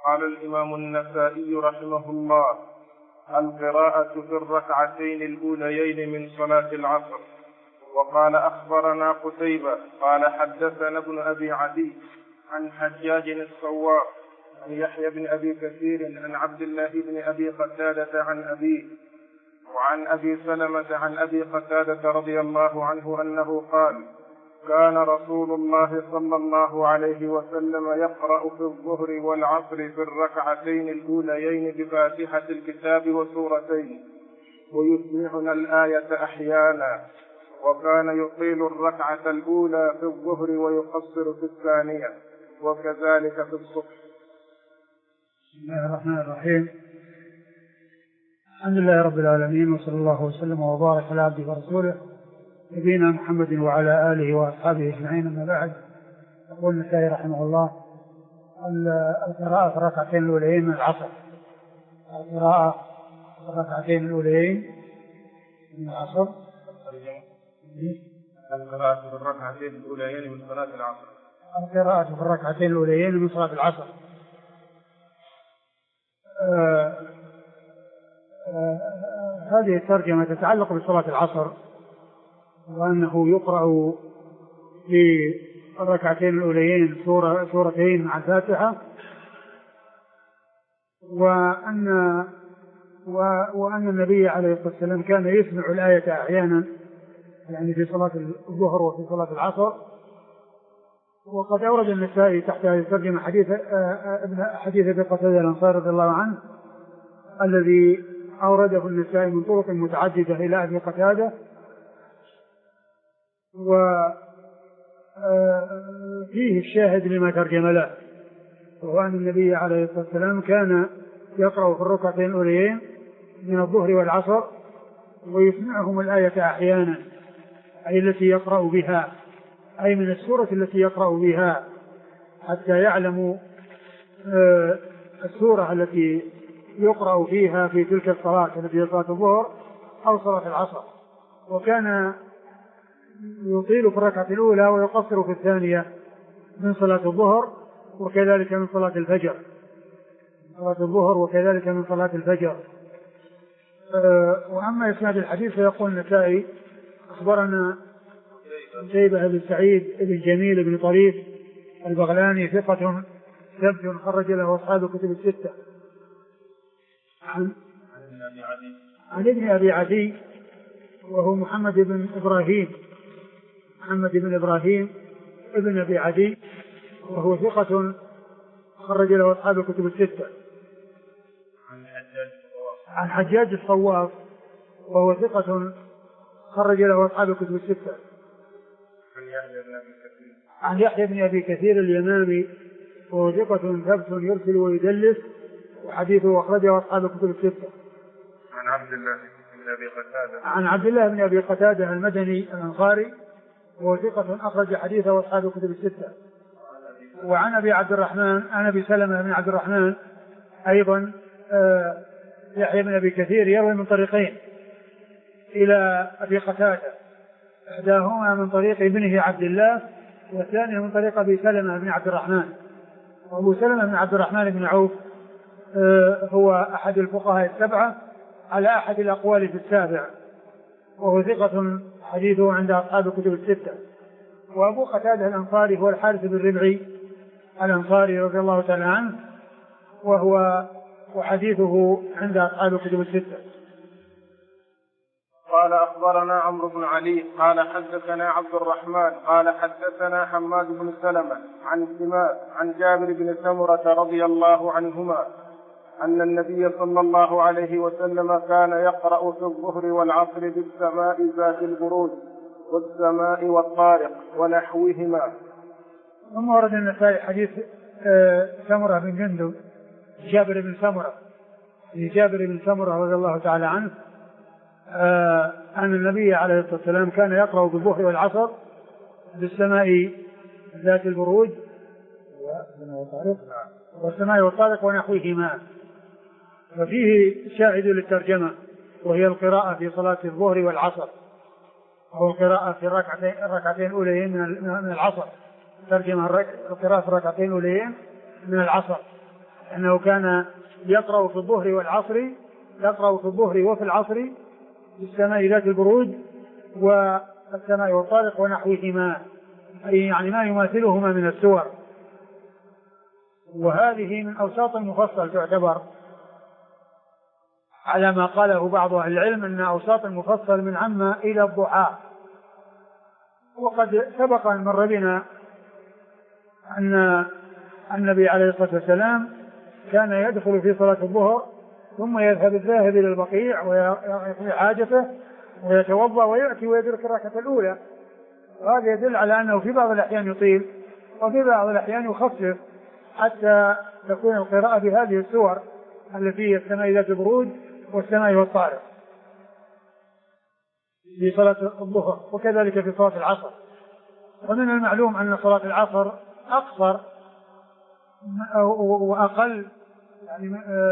قال الإمام النسائي رحمه الله: القراءة في الركعتين الأوليين من صلاة العصر. وقال أخبرنا قتيبة قال حدثنا ابن أبي عدي عن حجاج الصواب عن يحيى بن أبي كثير عن عبد الله بن أبي قتادة عن أبيه وعن أبي سلمة عن أبي قتادة رضي الله عنه أنه قال: كان رسول الله صلى الله عليه وسلم يقرأ في الظهر والعصر في الركعتين الأوليين بفاتحة الكتاب وسورتين ويسمعنا الآية أحيانا، وكان يطيل الركعة الأولى في الظهر ويقصر في الثانية، وكذلك في الصبح. بسم الله الرحمن الرحيم. الحمد لله رب العالمين، وصلى الله وسلم وبارك على عبده ورسوله نبينا محمد وعلى آله وأصحابه أجمعين، أما بعد. يقول النسائي رحمه الله: القراءة في الركعتين الأوليين من العصر. القراءة في الركعتين الأوليين من العصر. القراءة في الركعتين الأوليين من صلاة العصر. القراءة في الركعتين الأوليين من صلاة العصر. هذه الترجمة تتعلق بصلاة العصر، وأنه يقرأ في الركعتين الأوليين سورتين مع الفاتحة، وأن النبي عليه الصلاة والسلام كان يسمع الآية أحيانا، يعني في صلاة الظهر وفي صلاة العصر. وقد أورد النسائي تحت هذه الترجمة حديث أبي قتادة الأنصاري رضي الله عنه الذي أورده النسائي من طرق متعددة إلى أبي قتادة، وفيه الشاهد لما ترجم له، وهو أن النبي عليه الصلاة والسلام كان يقرأ في الركعتين الأوليين من الظهر والعصر ويسمعهم الآية أحيانا، أي التي يقرأ بها، أي من السورة التي يقرأ بها، حتى يعلموا السورة التي يقرأ فيها في تلك الصلاة التي هي صلاة الظهر أو صلاة العصر. وكان يطيل في الركعة الأولى ويقصر في الثانية من صلاة الظهر وكذلك من صلاة الفجر. صلاة الظهر وكذلك من صلاة الفجر. وأما إسناد الحديث فيقول النسائي: أخبرنا قتيبة بن سعيد بن جميل بن طريف البغلاني ثقة ثبت خرج له أصحاب الكتب الستة. عن ابن أبي عدي وهو محمد بن إبراهيم ابن أبي عدي، وهو ثقة خرج له أصحاب الكتب الستة. عن حجاج الصواف وهو ثقة خرج له أصحاب الكتب الستة. عن يحيى بن أبي كثير اليمامي وهو ثقة ثبت يرسل ويدلس، وحديثه أخرجه أصحاب الكتب الستة. عن عبد الله بن أبي قتادة المدني الأنصاري وهو ثقة أخرج حديثه أصحاب الكتب الستة. وعن أبي سلمة بن عبد الرحمن أيضا يحيى بن أبي كثير يروي من طريقين إلى أبي قتادة، إحداهما من طريق ابنه عبد الله والثاني من طريق أبي سلمة بن عبد الرحمن. وأبو سلمة بن عبد الرحمن بن عوف هو أحد الفقهاء السبعة على أحد الأقوال في السابع، وهو ثقة حديثه عند أصحاب الكتب الستة. وأبو قتادة الأنصاري هو الحارث بن ربعي الأنصاري رضي الله تعالى عنه، وحديثه عند أصحاب الكتب الستة. قال أخبرنا عمرو بن علي قال حدثنا عبد الرحمن قال حدثنا حماد بن سلمة عن سماك عن جابر بن سمرة رضي الله عنهما أن النبي صلى الله عليه وسلم كان يقرأ في الظهر والعصر بالسماء ذات البروج والسماء والطارق ونحوهما. ثم ورد النسائي حديث سمرة بن جندب جابر بن سمرة رضي الله تعالى عنه أن النبي عليه الصلاة والسلام كان يقرأ بالظهر والعصر بالسماء ذات البروج والسماء والطارق ونحوهما. ففيه شاهد للترجمة، وهي القراءة في صلاة الظهر والعصر، أو القراءة في الركعتين الأوليين من العصر. ترجمة القراءة في الركعتين الأوليين من العصر، أنه كان يقرأ في الظهر والعصر، يقرأ في الظهر وفي العصر بالسماء ذات البروج والسماء والطارق ونحوهما، أي يعني ما يماثلهما من السور. وهذه من أوساط المفصل تعتبر، على ما قاله بعض أهل العلم أن أوساط المفصل من عم إلى الضحى. وقد سبق أن مر بنا أن النبي عليه الصلاة والسلام كان يدخل في صلاة الظهر ثم يذهب الذاهب إلى البقيع ويقضي حاجته ويتوضأ ويأتي ويدرك الركعة الأولى. وهذا يدل على أنه في بعض الأحيان يطيل وفي بعض الأحيان يخفف حتى تكون القراءة بهذه السور التي هي السماء ذات البروج والسماء والطارق في صلاة الظهر، وكذلك في صلاة العصر. ومن المعلوم أن صلاة العصر أقصر وأقل يعني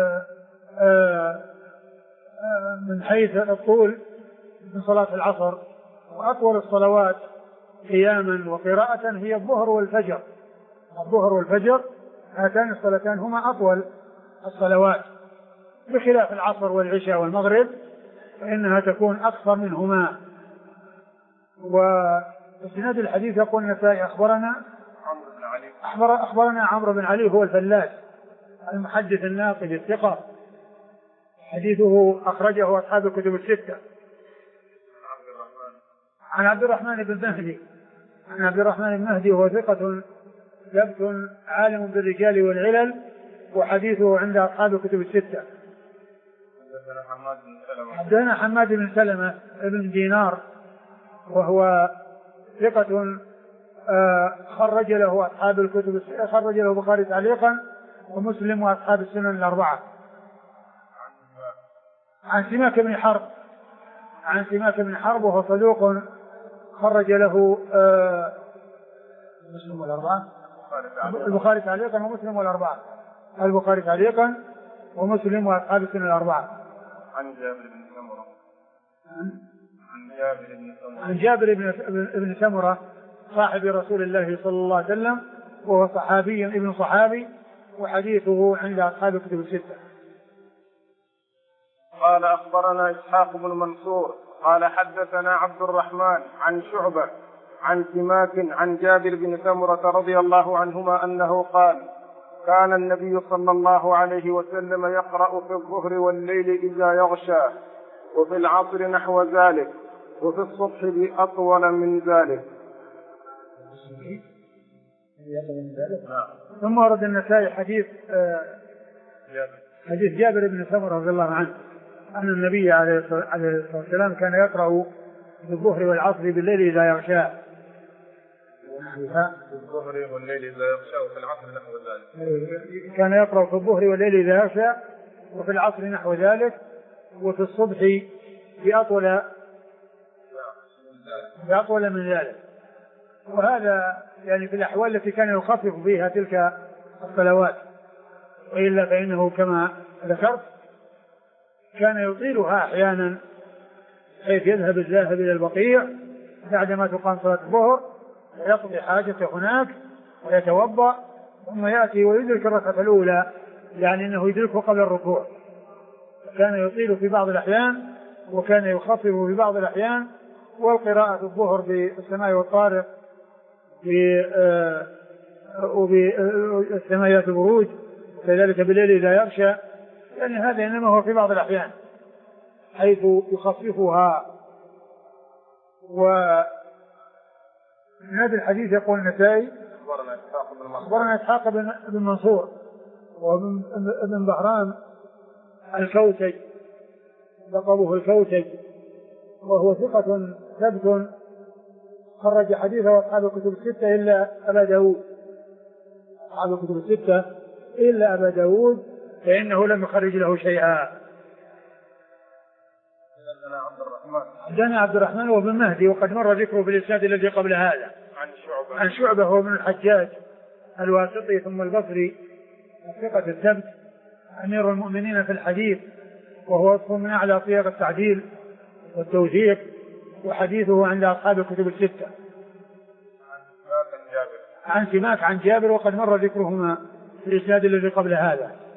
من حيث الطول من صلاة العصر، وأطول الصلوات قياما وقراءة هي الظهر والفجر. الظهر والفجر هاتان الصلاتان هما أطول الصلوات، بخلاف العصر والعشاء والمغرب فإنها تكون أقصر منهما. وإسناد الحديث يقول النسائي أخبرنا عمرو بن علي هو الفلاس المحدث الناقد الثقة، حديثه أخرجه أصحاب الكتب الستة. عن عبد الرحمن بن مهدي، عن عبد الرحمن بن مهدي وهو ثقة ثبت عالم بالرجال والعلل، وحديثه عند أصحاب الكتب الستة. حدثنا حماد بن سلمة بن دينار وهو ثقة خرج له أصحاب الكتب، خرج له البخاري تعليقا ومسلم وأصحاب السنن الأربعة. عن سماك بن حرب وهو صدوق خرج له مسلم والأربعة، البخاري تعليقا ومسلم والأربعة، البخاري تعليقا ومسلم وأصحاب السنن الأربعة. عن جابر بن سمرة صاحب رسول الله صلى الله عليه وسلم، وهو صحابي ابن صحابي، وحديثه عند أصحاب الكتب الستة. قال أخبرنا إسحاق بن منصور قال حدثنا عبد الرحمن عن شعبة عن سماك عن جابر بن سمرة رضي الله عنهما أنه قال: كان النبي صلى الله عليه وسلم يقرأ في الظهر والليل إذا يغشى، وفي العصر نحو ذلك، وفي الصبح بأطول من ذلك. ثم ورد النسائي حديث جابر بن سمرة رضي الله عنه أن النبي عليه الصلاة والسلام كان يقرأ في الظهر والعصر بالليل إذا يغشى، الظهر والليل إذا يغشى وفي العصر نحو ذلك. كان يقرأ في الظهر والليل إذا يغشى وفي العصر نحو ذلك، وفي الصبح بأطول من ذلك. وهذا يعني في الأحوال التي كان يخفف فيها تلك الصلوات، وإلا فإنه كما ذكرت كان يطيلها أحيانا، حيث يذهب الذاهب إلى البقيع بعدما تقام صلاة الظهر ويقضي حاجته هناك ويتوضأ ثم يأتي ويدرك الركعة الأولى، يعني أنه يدركه قبل الركوع. كان يطيل في بعض الأحيان وكان يخفف في بعض الأحيان. والقراءة في الظهر بالسماء والطارق وبالسماء البروج، وكذلك بالليل إذا يغشى، يعني هذا إنما هو في بعض الأحيان حيث يخففها. ومن هذا الحديث يقول النسائي أخبرنا إسحاق بن منصور وابن بهرام الكوسج، لقبه الكوسج، وهو ثقة ثبت خرج حديثه أصحاب الكتب الستة إلا أبا داود، أصحاب الكتب الستة إلا أبا داود فإنه لم يخرج له شيئا. حدثنا عبد الرحمن وابن مهدي وقد مر ذكره بالإسناد الذي قبل هذا. عن شعبة هو ابن الحجاج الواسطي ثم البصري الثقة الثبت أمير المؤمنين في الحديث، وهو وصف من أعلى صيغ التعديل والتوثيق، وحديثه عند أصحاب الكتب الستة. عن سماك عن جابر وقد مر ذكرهما في الإسناد الذي قبل هذا.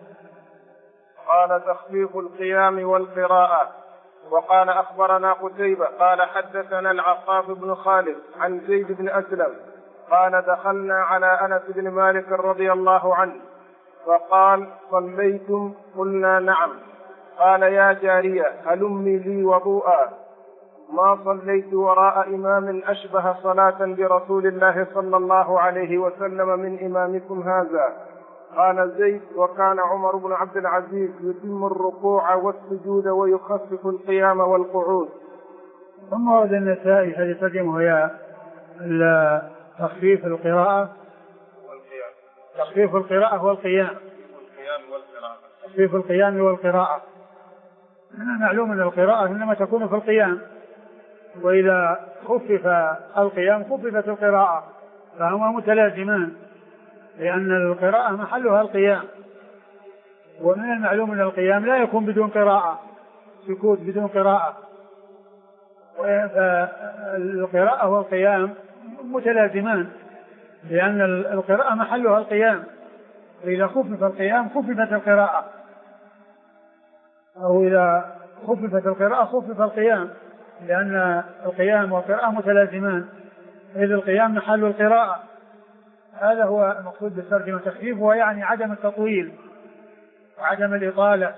قال تخفيف القيام والقراءة. وقال أخبرنا قتيبة قال حدثنا العطاف بن خالد عن زيد بن أسلم قال دخلنا على أنس بن مالك رضي الله عنه فقال صليتم؟ قلنا نعم. قال يا جارية هلمي لي وضوءا، ما صليت وراء إمام أشبه صلاة برسول الله صلى الله عليه وسلم من إمامكم هذا. قال زيد وكان عمر بن عبد العزيز يتم الركوع والسجود ويخفف القيام والقعود. ثم ورد النسائي هذه ترجمه هي تخفيف القراءة والقيام. تخفيف القراءة والقيام. تخفيف القيام والقراءة. من المعلوم أن القراءة إنما تكون في القيام، وإذا خفف القيام خففت القراءة، فهما متلازمان، لأن القراءة محلها القيام، ومن المعلوم أن القيام لا يكون بدون قراءة، سكوت بدون قراءة، فالقراءة والقيام متلازمان، لأن القراءة محلها القيام، وإذا خفف القيام خففت القراءة، أو إذا خففت القراءة خفف القيام، لأن القيام والقراءة متلازمان، إذ القيام محل القراءة. هذا هو المقصود بالترجمة تخفيف، ويعني عدم التطويل وعدم الإطالة.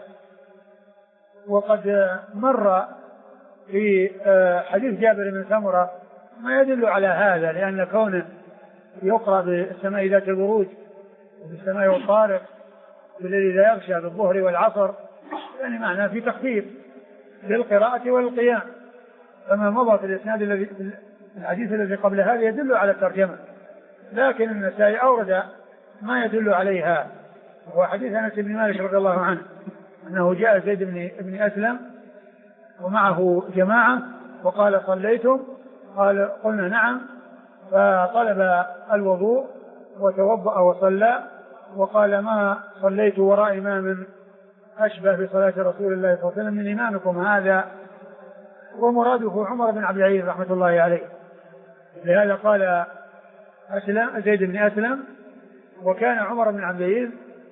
وقد مر في حديث جابر بن سمرة ما يدل على هذا، لأن كونه يقرأ بالسماء ذات البروج وبالسماء والطارق بالذي لا يغشى بالظهر والعصر، يعني معناه في تخفيف للقراءة والقيام. فما مضى في الإسناد الحديث الذي قبل هذا يدل على الترجمة، لكن النسائي أورد ما يدل عليها، هو حديث أنس بن مالك رضي الله عنه أنه جاء زيد بن أسلم ومعه جماعة وقال صليتم؟ قال قلنا نعم، فطلب الوضوء وتوضأ وصلى، وقال ما صليت وراء إمام أشبه بصلاة رسول الله صلى الله عليه وسلم من إمامكم هذا، ومراده عمر بن عبد العزيز رحمة الله عليه. لهذا قال زيد بن أسلم وكان عمر بن عبد العزيز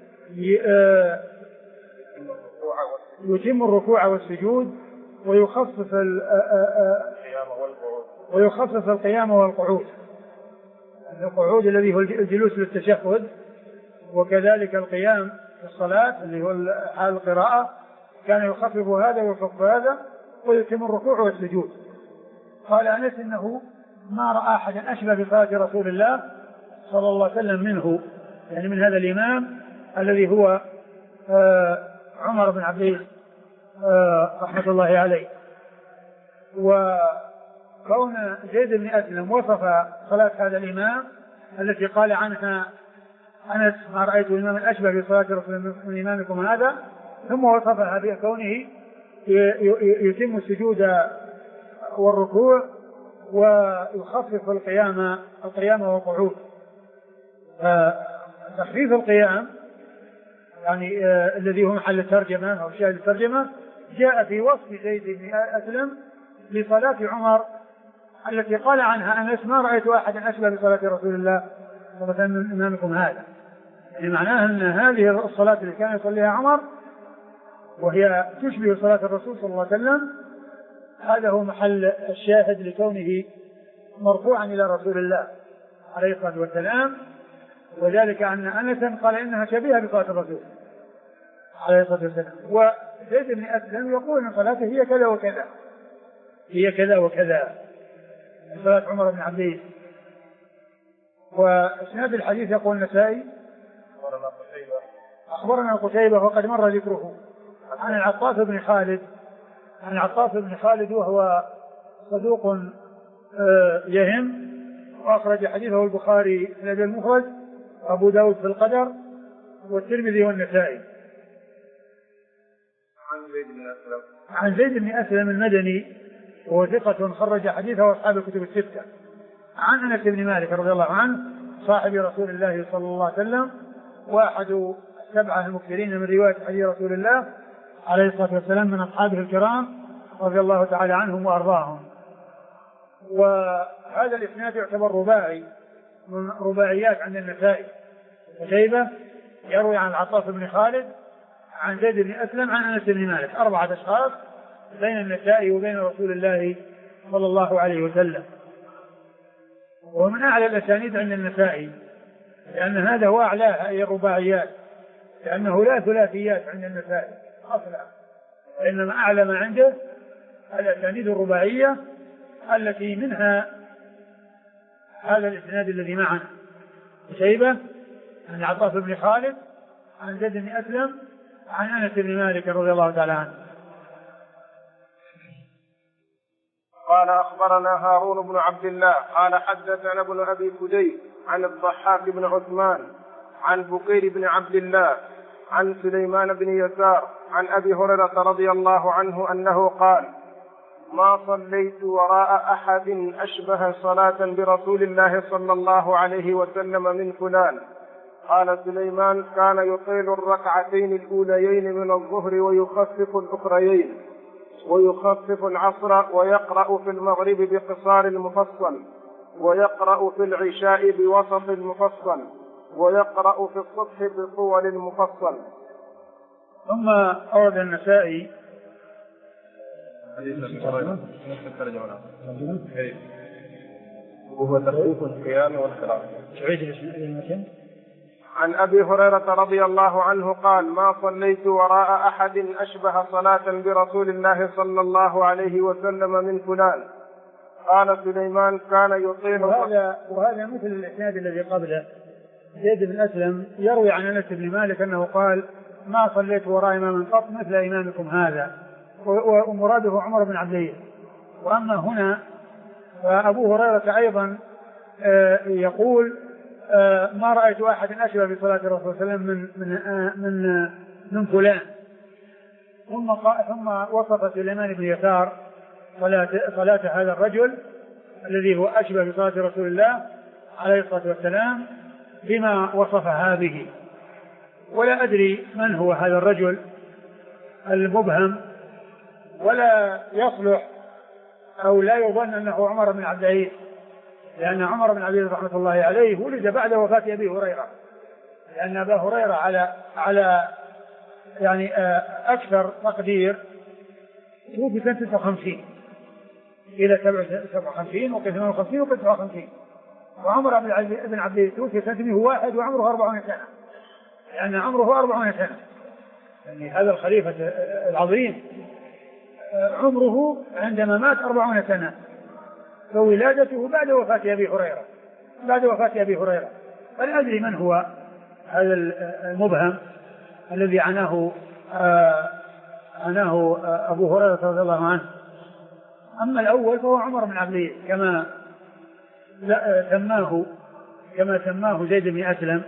يتم الركوع والسجود ويخفف القيام والقعود، القعود الذي هو الجلوس للتشهد، وكذلك القيام في الصلاة اللي هو حال القراءة كان يخفف هذا ويخفف هذا ويتم الركوع والسجود. قال أنس إنه ما رأى أحدا أشبه بصلاة رسول الله صلى الله عليه وسلم منه، يعني من هذا الإمام الذي هو عمر بن عبد العزيز رحمة الله عليه. وكون زيد بن أسلم وصف صلاة هذا الإمام التي قال عنها أنس ما رأيت إماما أشبه بصلاة رسول من إمامكم هذا، ثم وصفها بكونه يتم السجود والركوع ويخفف القيام والقعود. تخفيف القيام يعني الذي هو محل الترجمة أو شاهد الترجمة جاء في وصف زيد بن أسلم لصلاة عمر التي قال عنها أنس ما رأيت أحدا أشبه بصلاة رسول الله صلى الله عليه وسلم من إمامكم هذا، يعني معناها أن هذه الصلاة التي كان يصليها عمر وهي تشبه صلاة الرسول صلى الله عليه وسلم، هذا هو محل الشاهد لكونه مرفوعا إلى رسول الله عليه الصلاة والسلام، وذلك أن أنس قال إنها شبيهة بصلاة الرسول عليه الصلاة والسلام. وزيد بن أسلم يقول أن صلاته هي كذا وكذا، هي كذا وكذا صلاة عمر بن عبد العزيز. وإسناد الحديث يقول النسائي أخبرنا قتيبة وقد مر ذكره عن العطاف بن خالد وهو صدوق يهم، وأخرج حديثه البخاري في الأدب المفرد وأبو داود في القدر والترمذي والنسائي. عن زيد بن أسلم المدني وهو ثقة خرج حديثه أصحاب الكتب الستة. عن أنس بن مالك رضي الله عنه صاحب رسول الله صلى الله عليه وسلم وأحد السبعة المكثرين من رواية حديث رسول الله عليه الصلاة والسلام من أصحابه الكرام رضي الله تعالى عنهم وأرضاهم. وهذا الإسناد يعتبر رباعي من رباعيات عند النسائي. قتيبة يروي عن العطاف بن خالد عن زيد بن أسلم عن أنس بن مالك، 4 أشخاص بين النسائي وبين رسول الله صلى الله عليه وسلم. ومن أعلى الأسانيد عند النسائي، لأن هذا هو أعلاها، أي الرباعيات، لأنه لا ثلاثيات عند النسائي أصلا، إنما أعلى ما عنده الأسانيد الرباعية التي منها هذا الإسناد الذي معنا، شيبة عن عطاف بن خالد عن زيد بن أسلم عن أنس بن مالك رضي الله تعالى عنه. قال أخبرنا هارون بن عبد الله قال حدثنا ابن أبي فديك عن الضحاك بن عثمان عن بكير بن عبد الله عن سليمان بن يسار عن أبي هريرة رضي الله عنه أنه قال: ما صليت وراء أحد أشبه صلاة برسول الله صلى الله عليه وسلم من فلان. قال سليمان: كان يطيل الركعتين الأوليين من الظهر ويخفف الأخريين، ويخفف العصر، ويقرأ في المغرب بقصار المفصل، ويقرأ في العشاء بوسط المفصل، ويقرأ في الصبح بطول المفصل. ثم أورد النسائي وهو تخفيف القيام والقراءة. تعيد عن أبي هريرة رضي الله عنه قال: ما صليت وراء أحد أشبه صلاة برسول الله صلى الله عليه وسلم من فلان. قال سليمان: كان يطيل. وهذا مثل الإسناد الذي قبله. زيد بن أسلم يروي عن أنس بن مالك أنه قال: ما صليت وراء إمام قط مثل إمامكم هذا، ومراده عمر بن عبد العزيز. وأما هنا فأبو هريرة أيضا يقول: ما رأيت أحد أشبه بصلاة الرسول صلى الله عليه وسلم من فلان. ثم وصف سليمان بن يسار صلاة هذا الرجل الذي هو أشبه بصلاة رسول الله عليه الصلاة والسلام بما وصفها به. ولا أدري من هو هذا الرجل المبهم، ولا يصلح أو لا يظن أنه عمر بن عبد العزيز، لأن عمر بن عبد العزيز رحمة الله عليه ولد بعد وفاة أبي هريرة، لأن أبا هريرة على يعني أكثر تقدير توفي سنة 59 إلى 57 وقد 58 وقد 57، وعمر بن عبد العزيز توفي سنة 101 وعمره 40 سنة، لأن عمره 40 سنة. يعني هذا الخليفة العظيم عمره عندما مات 40 سنة، فولادته بعد وفاة أبي هريرة. فلا أدري من هو هذا المبهم الذي عناه أبو هريرة رضي الله عنه. أما الأول فهو عمر بن عبد العزيز كما سماه زيد بن أسلم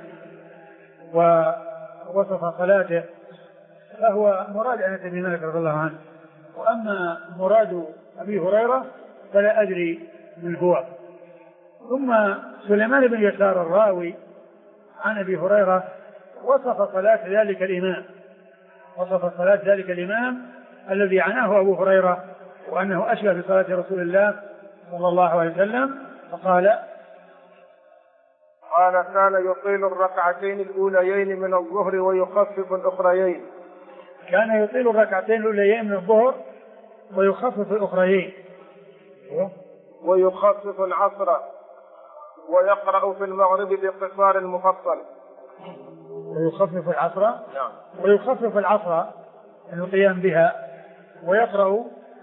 ووصف صلاته، فهو مراد أنس بن مالك رضي الله عنه. وأما مراد أبي هريرة فلا أدري من هو. ثم سليمان بن يسار الراوي عن أبي هريرة وصف صلاة ذلك الإمام الذي عناه أبو هريرة وأنه أشبه بصلاة رسول الله صلى الله عليه وسلم، فقال: كان يطيل الركعتين الأوليين من الظهر ويخفف الأخريين. كان يطيل الركعتين الأوليين من الظهر ويخفف الأخريين، ويخفف العصر، ويقرأ في المغرب باقتصار المفصل. ويخفف العصر، نعم، ويخفف العصر القيام بها، ويقرأ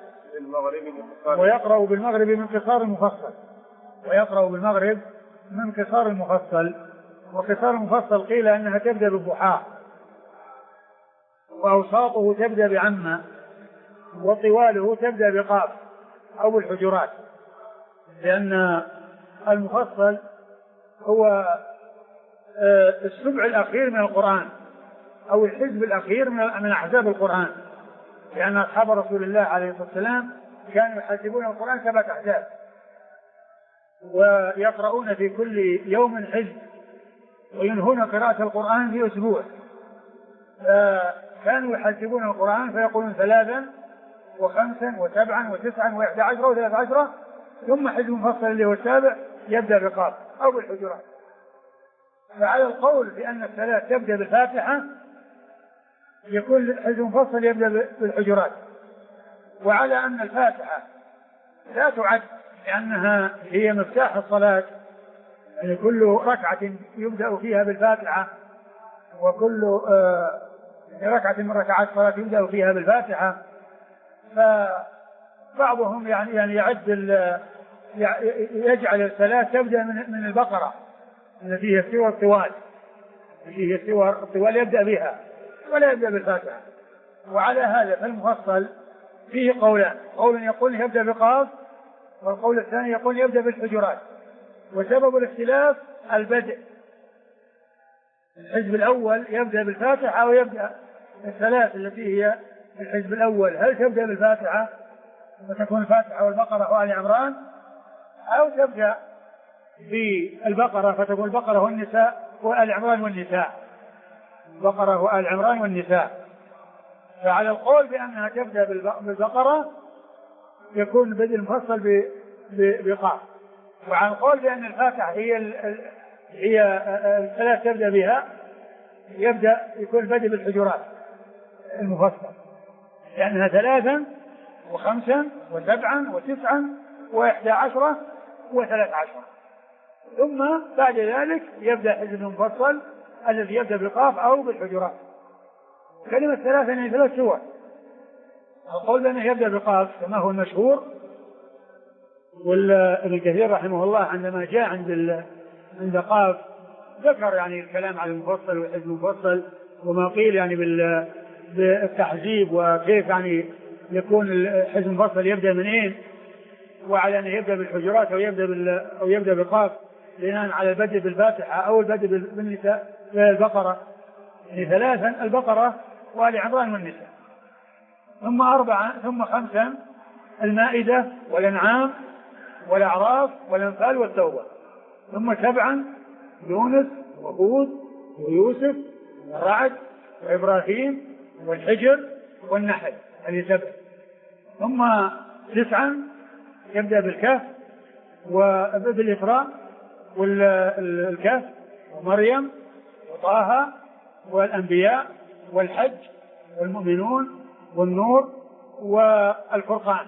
بالمغرب من قصار المفصل. وقصار المفصل قيل أنها تبدأ بالضحى، وأوساطه تبدأ بعمة، وطواله تبدأ بقاف أو بالحجرات، لأن المفصل هو السبع الأخير من القرآن أو الحزب الأخير من أحزاب القرآن، لأن أصحاب رسول الله عليه الصلاة والسلام كانوا يحسبون القرآن 7 أحزاب، ويقرؤون في كل يوم حزب، وينهون قراءة القرآن في أسبوع. كانوا يحسبون القرآن فيقولون 3 و5 و7 و9 و11 و13، ثم حزب مفصل اللي هو السابع يبدأ بقاف أو بالحجرات. فعلى القول بأن الصلاة تبدأ بالفاتحة يكون الحزب المفصل يبدأ بالحجرات. وعلى أن الفاتحة لا تعد لأنها هي مفتاح الصلاة، يعني كل ركعة يبدأ فيها بالفاتحة، وكل ركعة من ركعات الصلاة يبدأ فيها بالفاتحة. فبعضهم يعني يجعل الصلاة تبدأ من البقرة التي هي السور الطوال، يبدأ بها ولا يبدأ بالفاتحة. وعلى هذا فالمفصل فيه قولان، قول يقول يبدأ بقاف، والقول الثاني يقول يبدأ بالحجرات. وسبب الاختلاف البدء، الحزب الأول يبدأ بالفاتحة أو يبدأ الثلاث التي هي الحزب الأول، هل تبدأ بالفاتحة وتكون الفاتحة والبقرة وآل عمران، أو تبدأ بالبقرة فتكون البقرة والنساء وآل عمران والنساء، البقرة وآل عمران والنساء. فعلى القول بأنها تبدأ بالبقرة يكون بدء المفصل بقاف، وعن القول بأن الفاتحة هي الثلاث تبدأ بها يكون البدء بالحجرات المفصل، لأنها 3 و5 و7 و9 و11 و13، ثم بعد ذلك يبدأ حزب المفصل الذي يبدأ بالقاف أو بالحجرات. كلمة 3 يعني 3 سور. القول بأنه يبدأ بالقاف كما هو المشهور، وابن كثير رحمه الله عندما جاء عند قاف ذكر يعني الكلام على المفصل والحزب المفصل وما قيل يعني بالتحزيب، وكيف يعني يكون الحزب المفصل يبدأ منين، وعلى أنه يبدأ بالحجرات أو يبدأ بالقاف بناء على البدء بالفاتحة أو البدء بالنساء بالبقرة، يعني 3 البقرة وآل عمران والنساء، ثم 4 ثم 5 المائدة والأنعام والأعراف والأنفال والتوبة، ثم 7 يونس وهود ويوسف والرعد وإبراهيم والحجر والنحل، هذه 7. ثم 9 يبدأ بالكهف وبالإسراء والكهف ومريم وطه والأنبياء والحج والمؤمنون والنور والفرقان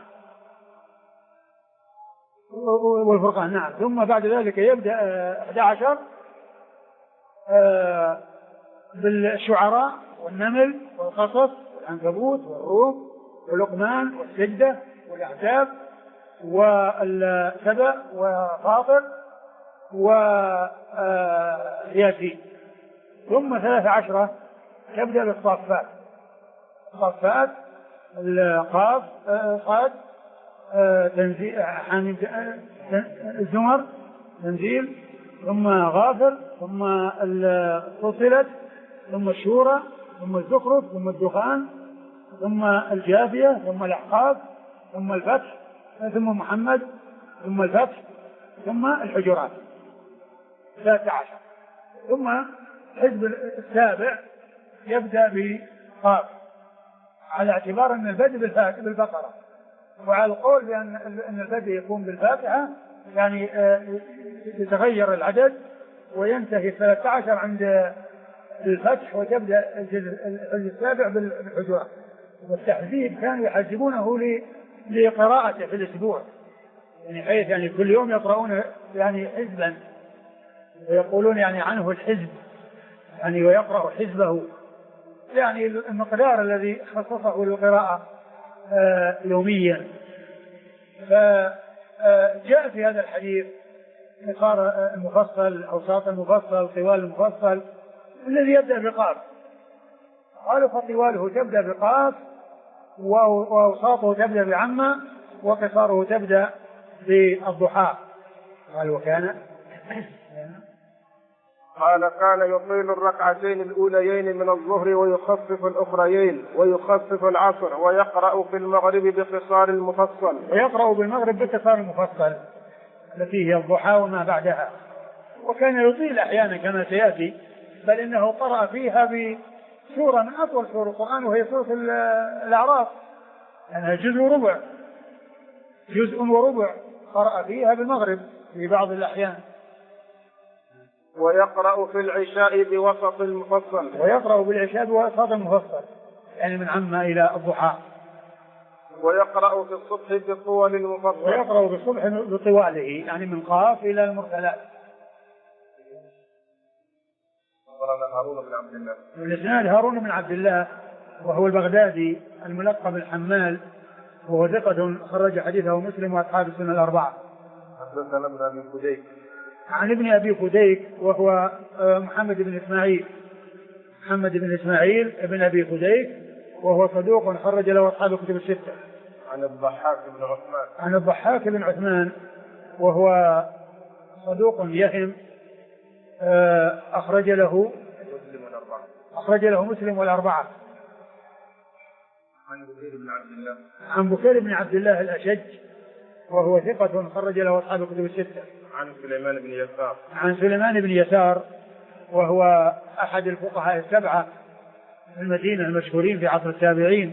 نعم. ثم بعد ذلك يبدأ 11 بالشعراء والنمل والقصص والعنكبوت والروم ولقمان والسجدة والأحزاب والسبأ وفاطر وياسين. ثم 13 تبدأ بالصافات، الصافات القاف صاد تنزيل الزمر تنزيل، ثم غافر، ثم فصلت، ثم الشورى، ثم الزخرف، ثم الدخان، ثم الجاثية، ثم الأحقاف، ثم الفتح، ثم محمد، ثم الفتح، ثم الحجرات 13. ثم الحزب السابع يبدأ بقاف على اعتبار أن البدء بالبقرة، وعلى القول بأن البدء يكون بالفاتحة يعني يتغير العدد وينتهي 13 عند الفتح وتبدأ الحزب السابع بالحجرات. والتحزيب كانوا يحزبونه لقراءته في الأسبوع، يعني حيث يعني كل يوم يقرؤون يعني حزبا ويقولون يعني عنه الحزب يعني ويقرأ حزبه، يعني المقدار الذي خصصه للقراءة يوميا. فجاء في هذا الحديث قصار المفصل، أوساط المفصل، طوال المفصل الذي يبدأ بقاف، قالوا فطواله تبدأ بقاف وأوساطه تبدأ بعمة وقصاره تبدأ بالضحى. قال وكان كان يطيل الركعتين الأوليين من الظهر ويخفف الأخريين ويخفف العصر، ويقرأ في المغرب بقصار المفصل. ويقرأ بالمغرب بقصار المفصل التي هي الضحى وما بعدها. وكان يطيل أحيانا كما سيأتي، بل إنه قرأ فيها بسورة من أطول سور القرآن وهي سورة الأعراف، يعني جزء وربع قرأ فيها بالمغرب في بعض الأحيان. ويقرأ في العشاء بوسط المفصل. ويقرأ بالعشاء بوسط المفصل، يعني من عم إلى الضحى. ويقرأ في الصبح بالطول المفصل. ويقرأ في الصبح بطواله يعني من قاف إلى المرسلات. هارون بن عبد الله. الإسناد هارون بن عبد الله وهو البغدادي الملقب الحمال، وهو ثقة خرج حديثه مسلم وأصحاب السنة الأربعة. حدثنا ابن أبي فديك. عن ابن أبي فديك وهو محمد بن إسماعيل ابن أبي فديك، وهو صدوق خرج له أصحاب الكتب الستة. عن الضحاك بن عثمان وهو صدوق يهم، أخرج له مسلم والأربعة. عن بكير بن عبد الله الأشج وهو ثقة خرج له أصحاب الكتب الستة. عن سليمان بن يسار وهو أحد الفقهاء السبعة في المدينة المشهورين في عصر التابعين،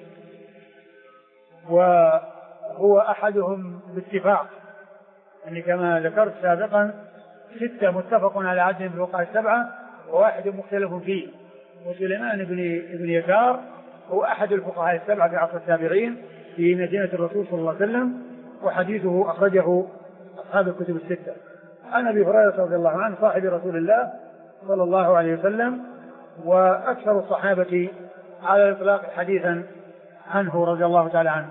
وهو أحدهم باتفاق، يعني كما ذكرت سابقا 6 متفق على عدهم في الفقهاء السبعة وواحد مختلف فيه. وسليمان بن يسار هو أحد الفقهاء السبعة في عصر التابعين في مدينة الرسول صلى الله عليه وسلم، وحديثه أخرجه أصحاب الكتب الستة. عن أبي هريرة رضي الله عنه صاحب رسول الله صلى الله عليه وسلم، وأكثر الصحابة على الإطلاق حديثا عنه رضي الله تعالى عنه.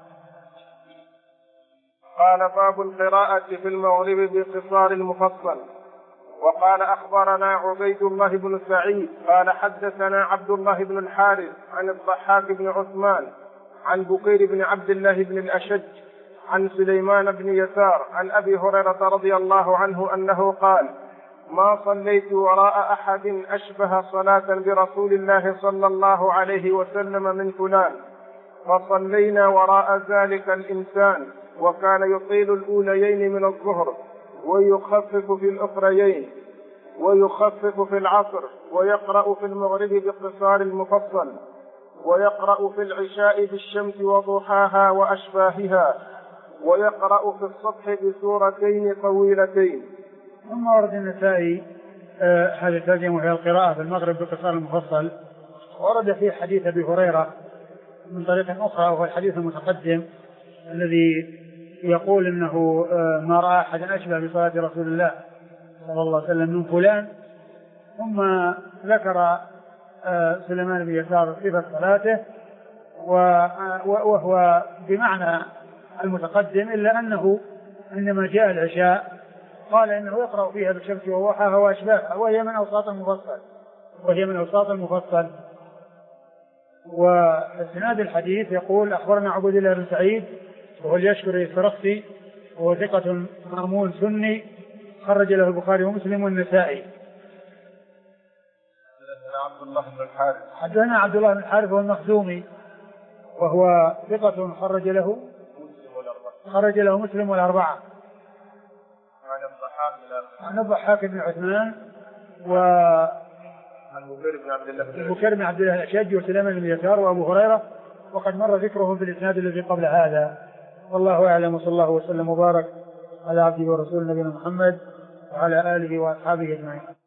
قال باب القراءة في المغرب باختصار المفصل. وقال أخبرنا عبيد الله بن سعيد قال حدثنا عبد الله بن الحارث عن الضحاك بن عثمان عن بكير بن عبد الله بن الأشج عن سليمان بن يسار عن أبي هريرة رضي الله عنه أنه قال: ما صليت وراء أحد أشبه صلاة برسول الله صلى الله عليه وسلم من فلان، فصلينا وراء ذلك الإنسان، وكان يطيل الأوليين من الظهر ويخفف في الأخريين ويخفف في العصر، ويقرأ في المغرب باختصار المفصل، ويقرأ في العشاء بالشمس وضحاها وأشباهها، ويقرأ في الصبح بسورتين طويلتين. ثم ورد النسائي هذا الترجمة وهي القراءة في المغرب باختصار المفصل. ورد فيه حديث أبي هريرة من طريق أخرى، وهو الحديث المتقدم الذي يقول إنه ما رأى أحد أشبه بصلاة رسول الله صلى الله عليه وسلم من فلان. ثم ذكر سليمان بن يسار صفة صلاته وهو بمعنى المتقدم، إلا أنه عندما جاء العشاء قال إنه يقرأ فيها بالشمس وضحاها وأشباهها، وهي من أوساط المفصل. وإسناد الحديث يقول أخبرنا عبد الله بن سعيد وهو اليشكري السرخسي، وهو ثقة مأمون سني خرج له البخاري ومسلم والنسائي. حدثنا عبد الله بن الحارث والمخزومي وهو ثقة خرج له مسلم والأربعة. عن الضحاك بن عثمان بكير بن عبد الله الأشج وسليمان بن يسار وأبو هريرة، وقد مر ذكرهم في الإسناد الذي قبل هذا. والله أعلم، وصلى الله وسلم وبارك على عبده ورسوله نبينا محمد وعلى آله وأصحابه أجمعين.